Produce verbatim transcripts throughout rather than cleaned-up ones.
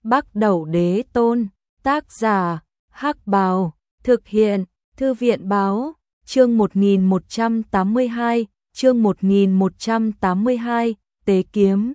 Bắc Đẩu Đế Tôn, tác giả, Hắc Bào, thực hiện, Thư viện Báo, chương một nghìn một trăm tám mươi hai, chương một nghìn một trăm tám mươi hai, Tế Kiếm.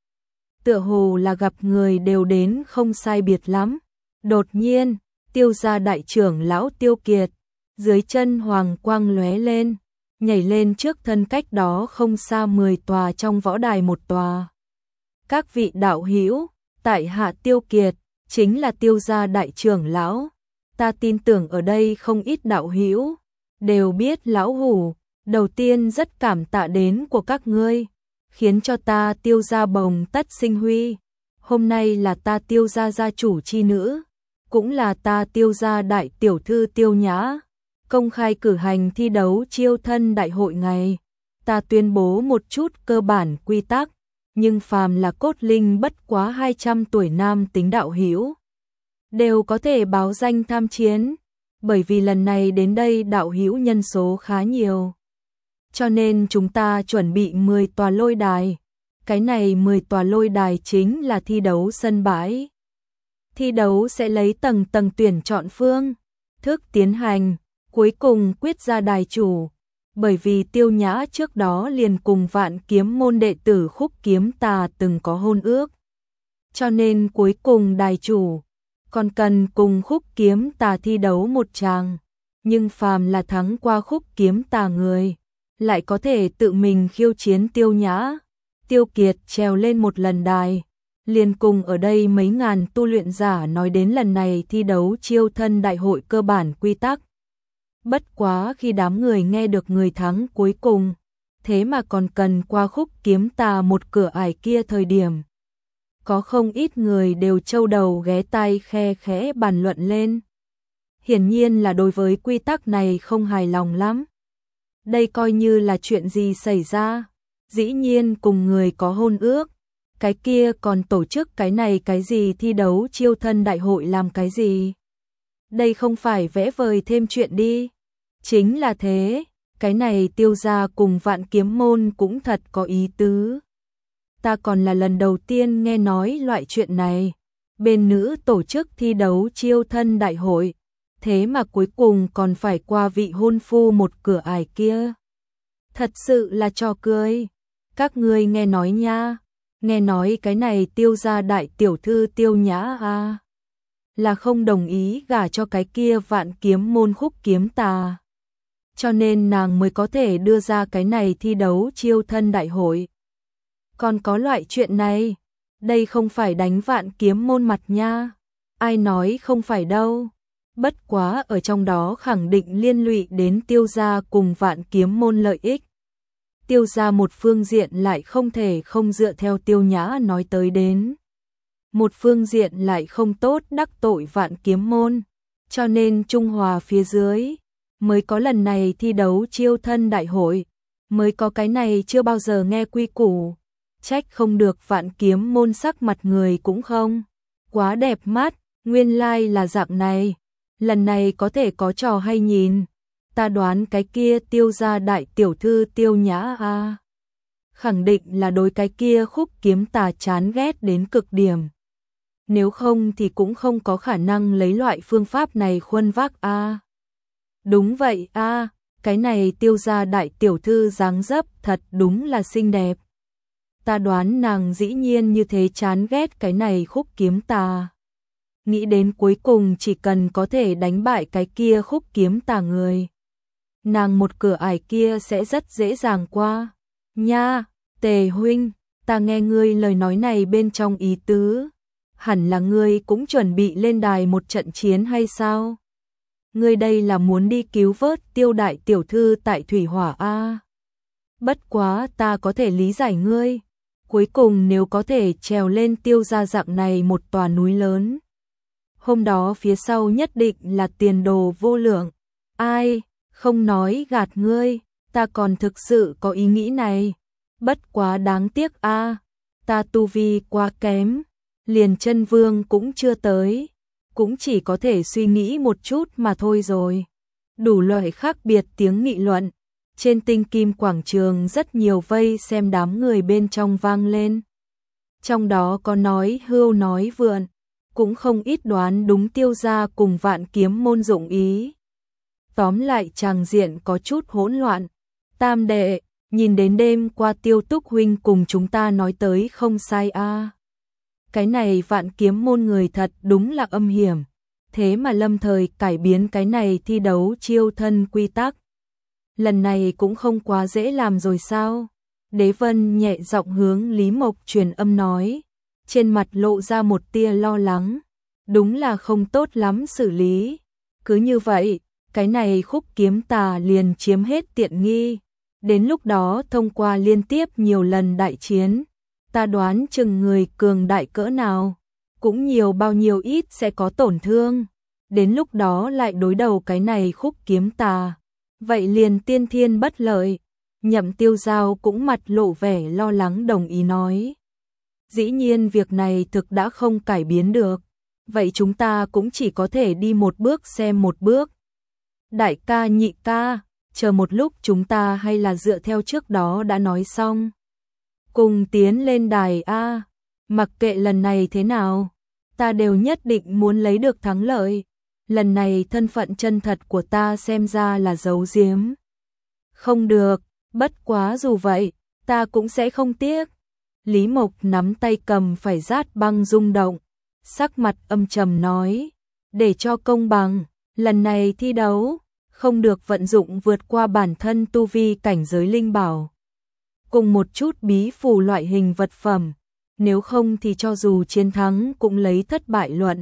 Tựa hồ là gặp người đều đến không sai biệt lắm. Đột nhiên, Tiêu gia đại trưởng lão Tiêu Kiệt, dưới chân hoàng quang lóe lên, nhảy lên trước thân cách đó không xa mười tòa trong võ đài một tòa. Các vị đạo hữu, tại hạ Tiêu Kiệt, chính là Tiêu gia đại trưởng lão. Ta tin tưởng ở đây không ít đạo hữu đều biết lão hủ, đầu tiên rất cảm tạ đến của các ngươi, khiến cho ta Tiêu gia bồng tất sinh huy. Hôm nay là ta Tiêu gia gia chủ chi nữ, cũng là ta Tiêu gia đại tiểu thư Tiêu Nhã, công khai cử hành thi đấu chiêu thân đại hội ngày. Ta tuyên bố một chút cơ bản quy tắc, nhưng phàm là cốt linh bất quá hai trăm tuổi nam tính đạo hữu đều có thể báo danh tham chiến, bởi vì lần này đến đây đạo hữu nhân số khá nhiều. Cho nên chúng ta chuẩn bị mười tòa lôi đài. Cái này mười tòa lôi đài chính là thi đấu sân bãi. Thi đấu sẽ lấy tầng tầng tuyển chọn phương thức tiến hành, cuối cùng quyết ra đài chủ. Bởi vì Tiêu Nhã trước đó liền cùng Vạn Kiếm môn đệ tử Khúc Kiếm Tà từng có hôn ước, cho nên cuối cùng đài chủ còn cần cùng Khúc Kiếm Tà thi đấu một tràng. Nhưng phàm là thắng qua Khúc Kiếm Tà người, lại có thể tự mình khiêu chiến Tiêu Nhã. Tiêu Kiệt trèo lên một lần đài, liền cùng ở đây mấy ngàn tu luyện giả nói đến lần này thi đấu chiêu thân đại hội cơ bản quy tắc. Bất quá khi đám người nghe được người thắng cuối cùng, thế mà còn cần qua Khúc Kiếm Tà một cửa ải kia thời điểm, có không ít người đều trâu đầu ghé tai khe khẽ bàn luận lên. Hiển nhiên là đối với quy tắc này không hài lòng lắm. Đây coi như là chuyện gì xảy ra? Dĩ nhiên cùng người có hôn ước, cái kia còn tổ chức cái này cái gì thi đấu chiêu thân đại hội làm cái gì? Đây không phải vẽ vời thêm chuyện đi. Chính là thế, cái này Tiêu gia cùng Vạn Kiếm môn cũng thật có ý tứ. Ta còn là lần đầu tiên nghe nói loại chuyện này. Bên nữ tổ chức thi đấu chiêu thân đại hội, thế mà cuối cùng còn phải qua vị hôn phu một cửa ải kia. Thật sự là trò cười. Các ngươi nghe nói nha, nghe nói cái này Tiêu gia đại tiểu thư Tiêu Nhã à, là không đồng ý gả cho cái kia Vạn Kiếm môn Khúc Kiếm Tà, cho nên nàng mới có thể đưa ra cái này thi đấu chiêu thân đại hội. Còn có loại chuyện này, đây không phải đánh Vạn Kiếm môn mặt nha. Ai nói không phải đâu. Bất quá ở trong đó khẳng định liên lụy đến Tiêu gia cùng Vạn Kiếm môn lợi ích. Tiêu gia một phương diện lại không thể không dựa theo Tiêu Nhã nói tới đến, một phương diện lại không tốt đắc tội Vạn Kiếm môn, cho nên trung hòa phía dưới mới có lần này thi đấu chiêu thân đại hội, mới có cái này chưa bao giờ nghe quy củ. Trách không được Vạn Kiếm môn sắc mặt người cũng không quá đẹp mắt, nguyên lai like là dạng này. Lần này có thể có trò hay nhìn. Ta đoán cái kia Tiêu gia đại tiểu thư Tiêu Nhã a, à, khẳng định là đối cái kia Khúc Kiếm Tà chán ghét đến cực điểm. Nếu không thì cũng không có khả năng lấy loại phương pháp này khuân vác a. À. Đúng vậy a, à, cái này Tiêu gia đại tiểu thư dáng dấp thật đúng là xinh đẹp. Ta đoán nàng dĩ nhiên như thế chán ghét cái này Khúc Kiếm Tà. Nghĩ đến cuối cùng chỉ cần có thể đánh bại cái kia Khúc Kiếm Tà người, nàng một cửa ải kia sẽ rất dễ dàng qua. Nha, Tề huynh, ta nghe ngươi lời nói này bên trong ý tứ, hẳn là ngươi cũng chuẩn bị lên đài một trận chiến hay sao? Ngươi đây là muốn đi cứu vớt Tiêu đại tiểu thư tại thủy hỏa a. Bất quá ta có thể lý giải ngươi, cuối cùng nếu có thể trèo lên Tiêu gia dạng này một tòa núi lớn, hôm đó phía sau nhất định là tiền đồ vô lượng. Ai, không nói gạt ngươi, ta còn thực sự có ý nghĩ này. Bất quá đáng tiếc a, à, ta tu vi quá kém, liền chân vương cũng chưa tới, cũng chỉ có thể suy nghĩ một chút mà thôi rồi. Đủ loại khác biệt tiếng nghị luận, trên Tinh Kim quảng trường rất nhiều vây xem đám người bên trong vang lên. Trong đó có nói hưu nói vượn, cũng không ít đoán đúng Tiêu gia cùng Vạn Kiếm môn dụng ý. Tóm lại tràng diện có chút hỗn loạn. Tam đệ, nhìn đến đêm qua Tiêu Túc huynh cùng chúng ta nói tới không sai a. À. Cái này Vạn Kiếm môn người thật đúng là âm hiểm, thế mà lâm thời cải biến cái này thi đấu chiêu thân quy tắc. Lần này cũng không quá dễ làm rồi sao? Đế Vân nhẹ giọng hướng Lý Mộc truyền âm nói, trên mặt lộ ra một tia lo lắng, đúng là không tốt lắm xử lý. Cứ như vậy, cái này Khúc Kiếm Tà liền chiếm hết tiện nghi. Đến lúc đó thông qua liên tiếp nhiều lần đại chiến, ta đoán chừng người cường đại cỡ nào, cũng nhiều bao nhiêu ít sẽ có tổn thương. Đến lúc đó lại đối đầu cái này Khúc Kiếm Tà, vậy liền tiên thiên bất lợi. Nhậm Tiêu Giao cũng mặt lộ vẻ lo lắng đồng ý nói. Dĩ nhiên việc này thực đã không cải biến được, vậy chúng ta cũng chỉ có thể đi một bước xem một bước. Đại ca nhị ca, chờ một lúc chúng ta hay là dựa theo trước đó đã nói xong. Cùng tiến lên đài A, mặc kệ lần này thế nào, ta đều nhất định muốn lấy được thắng lợi. Lần này thân phận chân thật của ta xem ra là giấu giếm. Không được, bất quá dù vậy, ta cũng sẽ không tiếc. Lý Mộc nắm tay cầm phải rát băng rung động, sắc mặt âm trầm nói, để cho công bằng, lần này thi đấu, không được vận dụng vượt qua bản thân tu vi cảnh giới linh bảo. Cùng một chút bí phù loại hình vật phẩm, nếu không thì cho dù chiến thắng cũng lấy thất bại luận.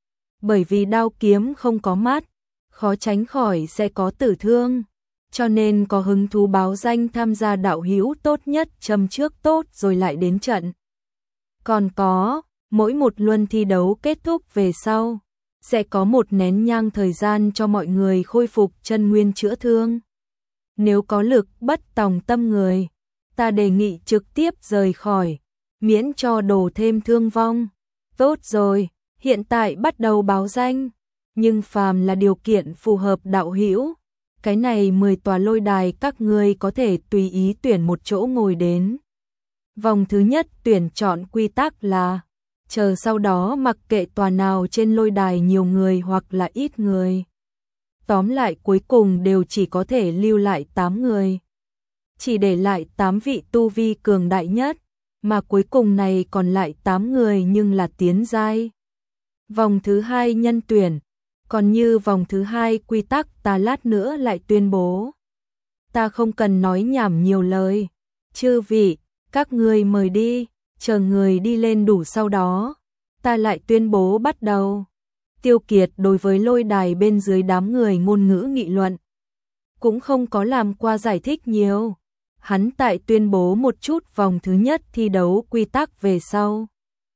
Bởi vì đao kiếm không có mắt, khó tránh khỏi sẽ có tử thương, cho nên có hứng thú báo danh tham gia đạo hữu tốt nhất châm trước tốt rồi lại đến trận. Còn có, mỗi một luân thi đấu kết thúc về sau, sẽ có một nén nhang thời gian cho mọi người khôi phục chân nguyên chữa thương. Nếu có lực bất tòng tâm người, ta đề nghị trực tiếp rời khỏi, miễn cho đổ thêm thương vong. Tốt rồi, hiện tại bắt đầu báo danh, nhưng phàm là điều kiện phù hợp đạo hữu, cái này mười tòa lôi đài các ngươi có thể tùy ý tuyển một chỗ ngồi đến. Vòng thứ nhất tuyển chọn quy tắc là, chờ sau đó mặc kệ tòa nào trên lôi đài nhiều người hoặc là ít người. Tóm lại cuối cùng đều chỉ có thể lưu lại tám người. Chỉ để lại tám vị tu vi cường đại nhất, mà cuối cùng này còn lại tám người nhưng là tiến giai. Vòng thứ hai nhân tuyển, còn như vòng thứ hai quy tắc ta lát nữa lại tuyên bố. Ta không cần nói nhảm nhiều lời. Chư vị, các ngươi mời đi, chờ người đi lên đủ sau đó, ta lại tuyên bố bắt đầu. Tiêu Kiệt đối với lôi đài bên dưới đám người ngôn ngữ nghị luận, cũng không có làm qua giải thích nhiều. Hắn tại tuyên bố một chút vòng thứ nhất thi đấu quy tắc về sau,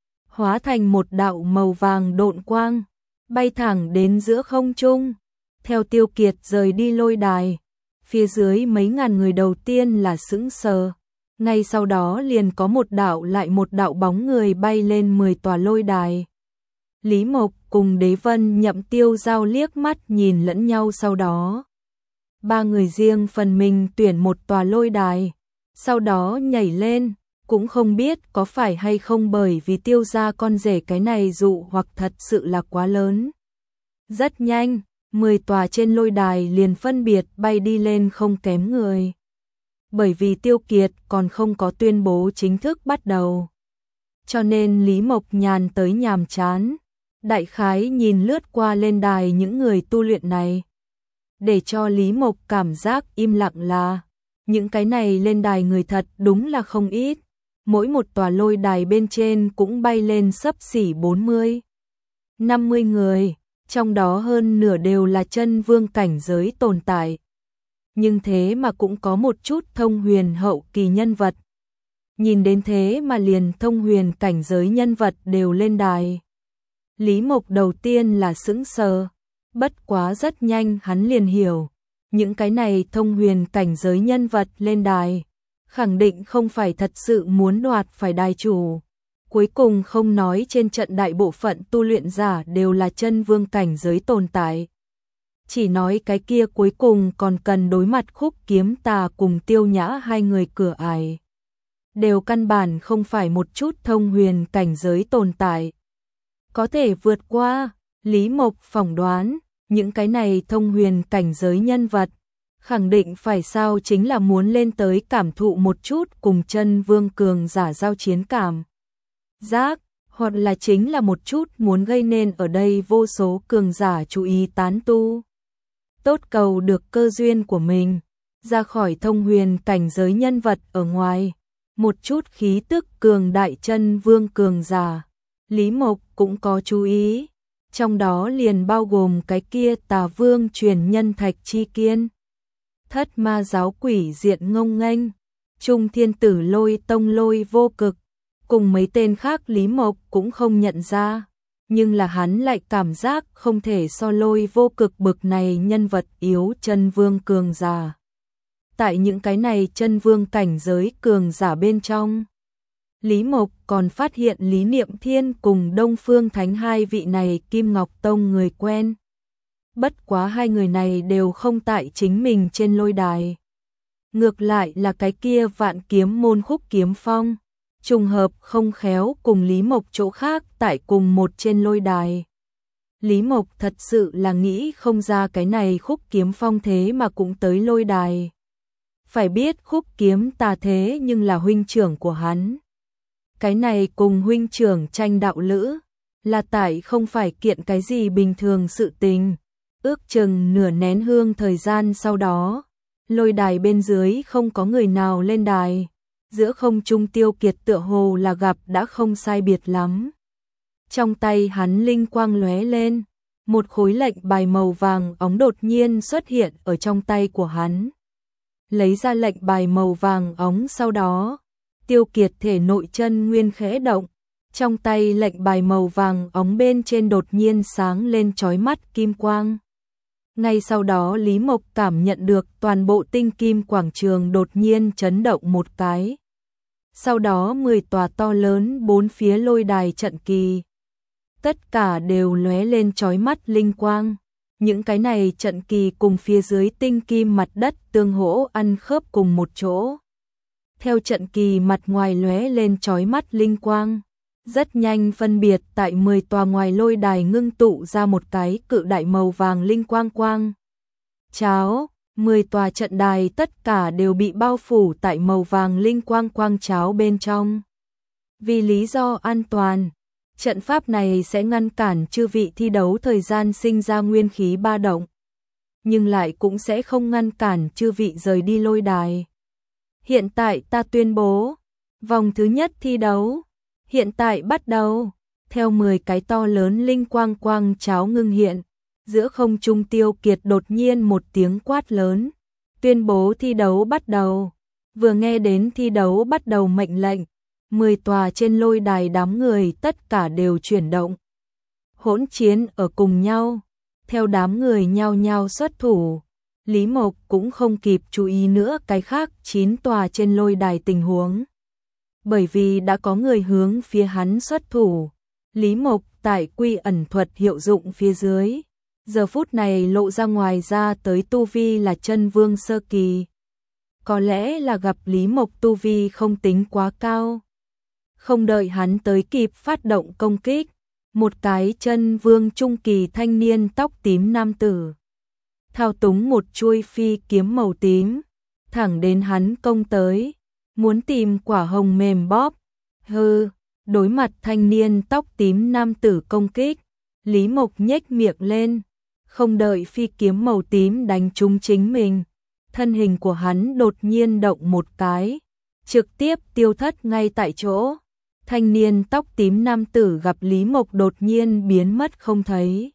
hóa thành một đạo màu vàng độn quang, bay thẳng đến giữa không trung. Theo Tiêu Kiệt rời đi lôi đài, phía dưới mấy ngàn người đầu tiên là sững sờ, ngay sau đó liền có một đạo lại một đạo bóng người bay lên mười tòa lôi đài. Lý Mộc cùng Đế Vân Nhậm Tiêu Giao liếc mắt nhìn lẫn nhau, sau đó ba người riêng phần mình tuyển một tòa lôi đài, sau đó nhảy lên, cũng không biết có phải hay không bởi vì Tiêu gia con rể cái này dụ hoặc thật sự là quá lớn. Rất nhanh, mười tòa trên lôi đài liền phân biệt bay đi lên không kém người. Bởi vì Tiêu Kiệt còn không có tuyên bố chính thức bắt đầu, cho nên Lý Mộc nhàn tới nhàm chán, đại khái nhìn lướt qua lên đài những người tu luyện này. Để cho Lý Mộc cảm giác im lặng là, những cái này lên đài người thật đúng là không ít. Mỗi một tòa lôi đài bên trên cũng bay lên xấp xỉ bốn mươi, năm mươi người, trong đó hơn nửa đều là chân vương cảnh giới tồn tại. Nhưng thế mà cũng có một chút thông huyền hậu kỳ nhân vật. Nhìn đến thế mà liền thông huyền cảnh giới nhân vật đều lên đài. Lý Mộc đầu tiên là sững sờ, bất quá rất nhanh hắn liền hiểu, những cái này thông huyền cảnh giới nhân vật lên đài, khẳng định không phải thật sự muốn đoạt phải đài chủ. Cuối cùng không nói trên trận đại bộ phận tu luyện giả đều là chân vương cảnh giới tồn tại. Chỉ nói cái kia cuối cùng còn cần đối mặt Khúc Kiếm Tà cùng Tiêu Nhã hai người cửa ải. Đều căn bản không phải một chút thông huyền cảnh giới tồn tại. có thể vượt qua. Lý Mộc phỏng đoán, những cái này thông huyền cảnh giới nhân vật, khẳng định phải sao chính là muốn lên tới cảm thụ một chút cùng chân vương cường giả giao chiến cảm giác, hoặc là chính là một chút muốn gây nên ở đây vô số cường giả chú ý tán tu. Tốt cầu được cơ duyên của mình, ra khỏi thông huyền cảnh giới nhân vật ở ngoài, một chút khí tức cường đại chân vương cường giả, Lý Mộc cũng có chú ý, trong đó liền bao gồm cái kia Tà Vương truyền nhân Thạch Chi Kiên, Thất Ma giáo quỷ diện ngông nghênh, Trung Thiên Tử Lôi Tông Lôi Vô Cực, cùng mấy tên khác Lý Mộc cũng không nhận ra, nhưng là hắn lại cảm giác không thể so Lôi Vô Cực bực này nhân vật yếu chân vương cường giả. Tại những cái này chân vương cảnh giới cường giả bên trong, Lý Mộc còn phát hiện Lý Niệm Thiên cùng Đông Phương Thánh hai vị này Kim Ngọc Tông người quen. Bất quá hai người này đều không tại chính mình trên lôi đài. Ngược lại là cái kia Vạn Kiếm môn Khúc Kiếm Phong, trùng hợp không khéo cùng Lý Mộc chỗ khác tại cùng một trên lôi đài. Lý Mộc thật sự là nghĩ không ra cái này Khúc Kiếm Phong thế mà cũng tới lôi đài. Phải biết Khúc Kiếm Tà thế nhưng là huynh trưởng của hắn. Cái này cùng huynh trưởng tranh đạo lữ, là tại không phải kiện cái gì bình thường sự tình. Ước chừng nửa nén hương thời gian sau đó, lôi đài bên dưới không có người nào lên đài, giữa không trung Tiêu Kiệt tựa hồ là gặp đã không sai biệt lắm. Trong tay hắn linh quang lóe lên, một khối lệnh bài màu vàng óng đột nhiên xuất hiện ở trong tay của hắn. Lấy ra lệnh bài màu vàng óng sau đó, Tiêu Kiệt thể nội chân nguyên khẽ động, trong tay lệnh bài màu vàng óng bên trên đột nhiên sáng lên chói mắt kim quang. Ngay sau đó Lý Mộc cảm nhận được toàn bộ tinh kim quảng trường đột nhiên chấn động một cái. Sau đó mười tòa to lớn bốn phía lôi đài trận kỳ, tất cả đều lóe lên chói mắt linh quang. Những cái này trận kỳ cùng phía dưới tinh kim mặt đất tương hỗ ăn khớp cùng một chỗ. Theo trận kỳ mặt ngoài lóe lên chói mắt linh quang, rất nhanh phân biệt tại mười tòa ngoài lôi đài ngưng tụ ra một cái cự đại màu vàng linh quang quang. Cháo, mười tòa trận đài tất cả đều bị bao phủ tại màu vàng linh quang quang cháo bên trong. Vì lý do an toàn, trận pháp này sẽ ngăn cản chư vị thi đấu thời gian sinh ra nguyên khí ba động, nhưng lại cũng sẽ không ngăn cản chư vị rời đi lôi đài. Hiện tại ta tuyên bố, vòng thứ nhất thi đấu, hiện tại bắt đầu. Theo mười cái to lớn linh quang quang cháo ngưng hiện, giữa không trung Tiêu Kiệt đột nhiên một tiếng quát lớn, tuyên bố thi đấu bắt đầu. Vừa nghe đến thi đấu bắt đầu mệnh lệnh, mười tòa trên lôi đài đám người tất cả đều chuyển động. Hỗn chiến ở cùng nhau, theo đám người nhao nhao xuất thủ. Lý Mộc cũng không kịp chú ý nữa cái khác chín tòa trên lôi đài tình huống. Bởi vì đã có người hướng phía hắn xuất thủ, Lý Mộc tại quy ẩn thuật hiệu dụng phía dưới, giờ phút này lộ ra ngoài ra tới tu vi là chân vương sơ kỳ. Có lẽ là gặp Lý Mộc tu vi không tính quá cao. Không đợi hắn tới kịp phát động công kích, một cái chân vương trung kỳ thanh niên tóc tím nam tử thao túng một chuôi phi kiếm màu tím, thẳng đến hắn công tới, muốn tìm quả hồng mềm bóp. Hừ, đối mặt thanh niên tóc tím nam tử công kích, Lý Mộc nhếch miệng lên, không đợi phi kiếm màu tím đánh trúng chính mình, thân hình của hắn đột nhiên động một cái, trực tiếp tiêu thất ngay tại chỗ. Thanh niên tóc tím nam tử gặp Lý Mộc đột nhiên biến mất không thấy,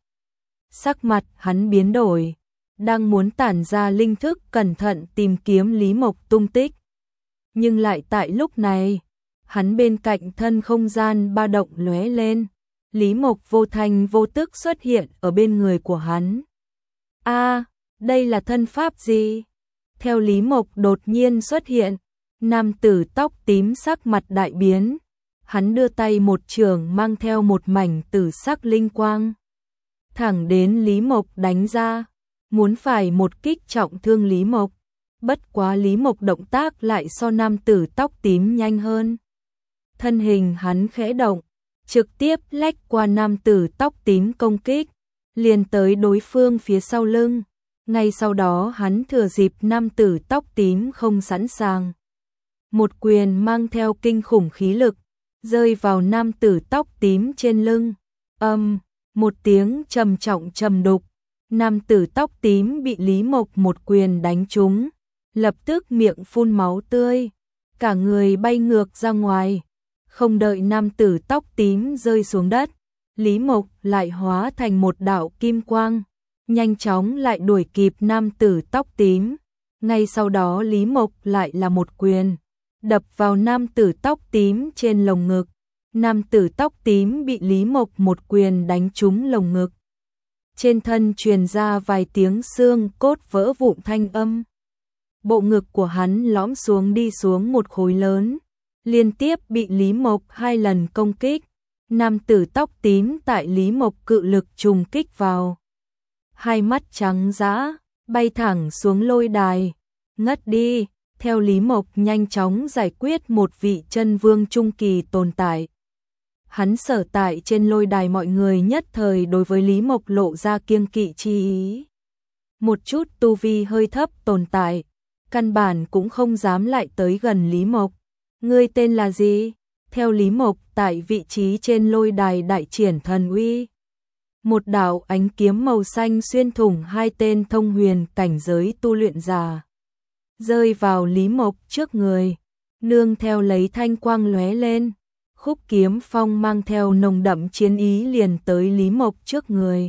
sắc mặt hắn biến đổi, đang muốn tản ra linh thức cẩn thận tìm kiếm Lý Mộc tung tích. Nhưng lại tại lúc này, hắn bên cạnh thân không gian ba động lóe lên, Lý Mộc vô thanh vô tức xuất hiện ở bên người của hắn. A, đây là thân pháp gì? Theo Lý Mộc đột nhiên xuất hiện, nam tử tóc tím sắc mặt đại biến, hắn đưa tay một trường mang theo một mảnh tử sắc linh quang, thẳng đến Lý Mộc đánh ra, muốn phải một kích trọng thương Lý Mộc. Bất quá Lý Mộc động tác lại so nam tử tóc tím nhanh hơn. Thân hình hắn khẽ động, trực tiếp lách qua nam tử tóc tím công kích, liền tới đối phương phía sau lưng. Ngay sau đó hắn thừa dịp nam tử tóc tím không sẵn sàng, một quyền mang theo kinh khủng khí lực, rơi vào nam tử tóc tím trên lưng. Âm, một tiếng trầm trọng trầm đục, nam tử tóc tím bị Lý Mộc một quyền đánh trúng, lập tức miệng phun máu tươi, cả người bay ngược ra ngoài. Không đợi nam tử tóc tím rơi xuống đất, Lý Mộc lại hóa thành một đạo kim quang, nhanh chóng lại đuổi kịp nam tử tóc tím. Ngay sau đó Lý Mộc lại là một quyền, đập vào nam tử tóc tím trên lồng ngực. Nam tử tóc tím bị Lý Mộc một quyền đánh trúng lồng ngực. Trên thân truyền ra vài tiếng xương cốt vỡ vụn thanh âm. Bộ ngực của hắn lõm xuống đi xuống một khối lớn, liên tiếp bị Lý Mộc hai lần công kích. Nam tử tóc tím tại Lý Mộc cự lực trùng kích vào, hai mắt trắng dã, bay thẳng xuống lôi đài, ngất đi. Theo Lý Mộc nhanh chóng giải quyết một vị chân vương trung kỳ tồn tại. Hắn sở tại trên lôi đài, mọi người nhất thời đối với Lý Mộc lộ ra kiêng kỵ chi ý. Một chút tu vi hơi thấp tồn tại, căn bản cũng không dám lại tới gần Lý Mộc. Ngươi tên là gì? Theo Lý Mộc tại vị trí trên lôi đài đại triển thần uy. Một đạo ánh kiếm màu xanh xuyên thủng hai tên thông huyền cảnh giới tu luyện giả, rơi vào Lý Mộc trước người, nương theo lấy thanh quang lóe lên. Khúc kiếm phong mang theo nồng đậm chiến ý liền tới Lý Mộc trước người.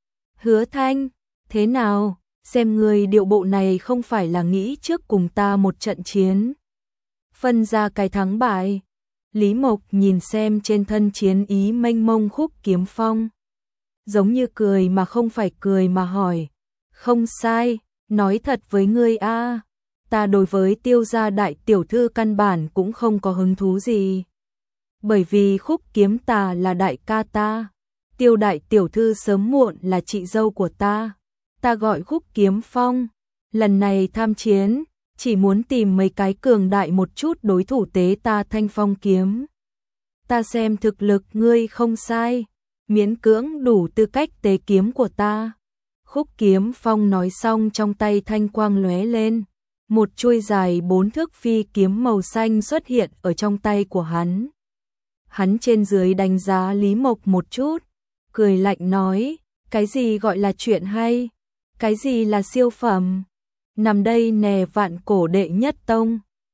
Hứa Thanh, thế nào? Xem người điệu bộ này không phải là nghĩ trước cùng ta một trận chiến, phân ra cái thắng bại. Lý Mộc nhìn xem trên thân chiến ý mênh mông khúc kiếm phong, giống như cười mà không phải cười mà hỏi. Không sai, nói thật với ngươi a, ta đối với Tiêu gia đại tiểu thư căn bản cũng không có hứng thú gì. Bởi vì khúc kiếm tà là đại ca ta, Tiêu đại tiểu thư sớm muộn là chị dâu của ta. Ta gọi khúc kiếm phong, lần này tham chiến, chỉ muốn tìm mấy cái cường đại một chút đối thủ tế ta thanh phong kiếm. Ta xem thực lực ngươi không sai, miễn cưỡng đủ tư cách tế kiếm của ta. Khúc kiếm phong nói xong trong tay thanh quang lóe lên, một chuôi dài bốn thước phi kiếm màu xanh xuất hiện ở trong tay của hắn. Hắn trên dưới đánh giá Lý Mộc một chút, cười lạnh nói, cái gì gọi là chuyện hay, cái gì là siêu phẩm, nằm đây nè vạn cổ đệ nhất tông.